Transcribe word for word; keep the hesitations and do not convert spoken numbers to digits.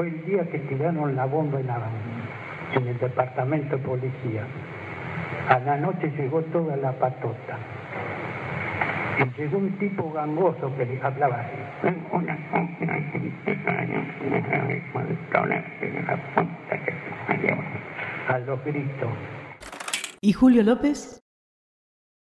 Fue el día que tiraron la bomba en, la, en el departamento de policía. A la noche llegó toda la patota. Y llegó un tipo gangoso que les hablaba así. A los gritos. ¿Y Julio López?